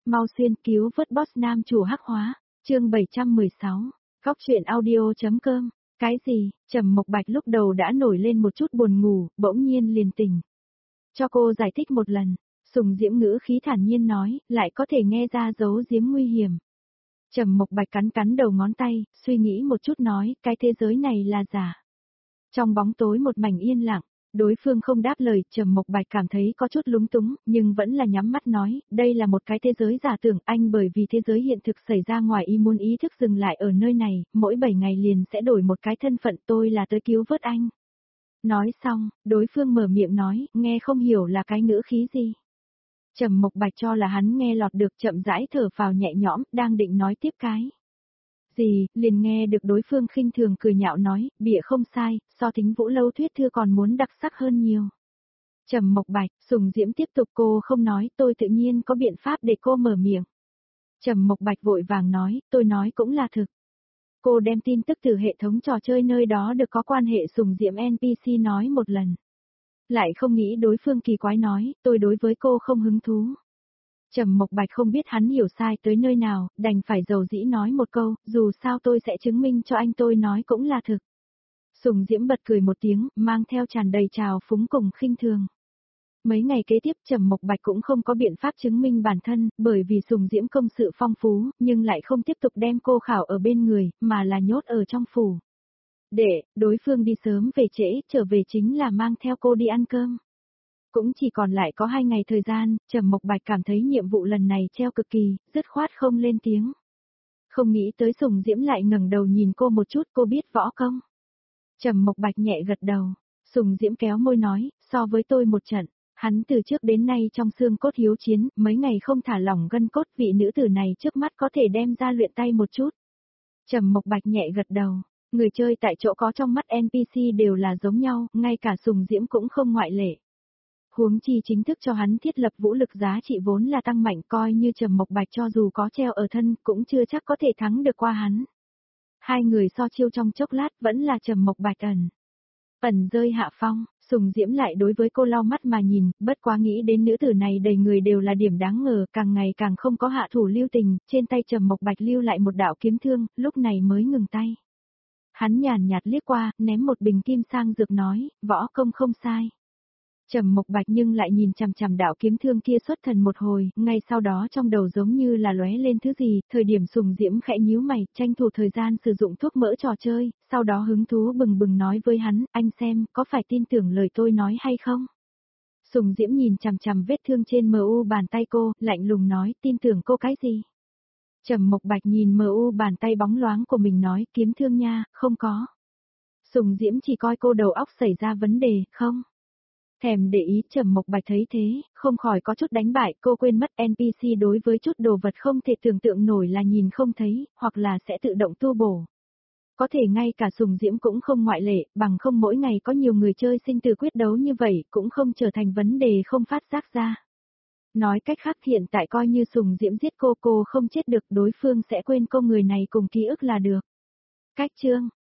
Mau xuyên cứu vớt boss nam chủ hắc hóa, chương 716, góc truyện audio.com, cái gì, Trầm Mộc Bạch lúc đầu đã nổi lên một chút buồn ngủ, bỗng nhiên liền tỉnh. Cho cô giải thích một lần, Sùng Diễm ngữ khí thản nhiên nói, lại có thể nghe ra dấu giếm nguy hiểm. Trầm Mộc Bạch cắn cắn đầu ngón tay, suy nghĩ một chút nói, cái thế giới này là giả. Trong bóng tối một mảnh yên lặng, đối phương không đáp lời, Trầm Mộc Bạch cảm thấy có chút lúng túng, nhưng vẫn là nhắm mắt nói, đây là một cái thế giới giả tưởng, anh bởi vì thế giới hiện thực xảy ra ngoài ý muốn ý thức dừng lại ở nơi này, mỗi 7 ngày liền sẽ đổi một cái thân phận, tôi là tới cứu vớt anh. Nói xong, đối phương mở miệng nói, nghe không hiểu là cái ngữ khí gì. Trầm Mộc Bạch cho là hắn nghe lọt được, chậm rãi thở phào nhẹ nhõm, đang định nói tiếp cái gì, liền nghe được đối phương khinh thường cười nhạo nói, bịa không sai, so Thính Vũ Lâu thuyết thư còn muốn đặc sắc hơn nhiều. Trầm Mộc Bạch, Sùng Diễm tiếp tục, cô không nói, tôi tự nhiên có biện pháp để cô mở miệng. Trầm Mộc Bạch vội vàng nói, tôi nói cũng là thực. Cô đem tin tức từ hệ thống trò chơi nơi đó được có quan hệ Sùng Diễm NPC nói một lần. Lại không nghĩ đối phương kỳ quái nói, tôi đối với cô không hứng thú. Trầm Mộc Bạch không biết hắn hiểu sai tới nơi nào, đành phải dầu dĩ nói một câu, dù sao tôi sẽ chứng minh cho anh tôi nói cũng là thực. Sùng Diễm bật cười một tiếng, mang theo tràn đầy trào phúng cùng khinh thường. Mấy ngày kế tiếp Trầm Mộc Bạch cũng không có biện pháp chứng minh bản thân, bởi vì Sùng Diễm công sự phong phú, nhưng lại không tiếp tục đem cô khảo ở bên người, mà là nhốt ở trong phủ. Để, đối phương đi sớm về trễ, trở về chính là mang theo cô đi ăn cơm. Cũng chỉ còn lại có 2 ngày thời gian, Trầm Mộc Bạch cảm thấy nhiệm vụ lần này treo cực kỳ, dứt khoát không lên tiếng. Không nghĩ tới Sùng Diễm lại ngẩng đầu nhìn cô một chút, cô biết võ công. Trầm Mộc Bạch nhẹ gật đầu, Sùng Diễm kéo môi nói, so với tôi một trận, hắn từ trước đến nay trong xương cốt hiếu chiến, mấy ngày không thả lỏng gân cốt, vị nữ tử này trước mắt có thể đem ra luyện tay một chút. Trầm Mộc Bạch nhẹ gật đầu, người chơi tại chỗ có trong mắt NPC đều là giống nhau, ngay cả Sùng Diễm cũng không ngoại lệ. Huống chi chính thức cho hắn thiết lập vũ lực giá trị vốn là tăng mạnh, coi như Trầm Mộc Bạch cho dù có treo ở thân cũng chưa chắc có thể thắng được qua hắn. Hai người so chiêu trong chốc lát vẫn là Trầm Mộc Bạch ẩn rơi hạ phong, Sùng Diễm lại đối với cô lau mắt mà nhìn, bất quá nghĩ đến nữ tử này đầy người đều là điểm đáng ngờ, càng ngày càng không có hạ thủ lưu tình, trên tay Trầm Mộc Bạch lưu lại một đạo kiếm thương, lúc này mới ngừng tay. Hắn nhàn nhạt liếc qua, ném một bình kim sang dược nói, võ công không sai. Trầm Mộc Bạch nhưng lại nhìn chằm chằm đạo kiếm thương kia xuất thần một hồi, ngay sau đó trong đầu giống như là lóe lên thứ gì, thời điểm Sùng Diễm khẽ nhíu mày, tranh thủ thời gian sử dụng thuốc mỡ trò chơi, sau đó hứng thú bừng bừng nói với hắn, anh xem, có phải tin tưởng lời tôi nói hay không? Sùng Diễm nhìn chằm chằm vết thương trên MU bàn tay cô, lạnh lùng nói, tin tưởng cô cái gì? Trầm Mộc Bạch nhìn MU bàn tay bóng loáng của mình nói, kiếm thương nha, không có. Sùng Diễm chỉ coi cô đầu óc xảy ra vấn đề, không? Thèm để ý, Trầm Mộc Bạch thấy thế, không khỏi có chút đánh bại, cô quên mất NPC đối với chút đồ vật không thể tưởng tượng nổi là nhìn không thấy, hoặc là sẽ tự động tu bổ. Có thể ngay cả Sùng Diễm cũng không ngoại lệ, bằng không mỗi ngày có nhiều người chơi sinh tử quyết đấu như vậy, cũng không trở thành vấn đề không phát giác ra. Nói cách khác hiện tại coi như Sùng Diễm giết cô không chết được, đối phương sẽ quên cô người này cùng ký ức là được. Cách chương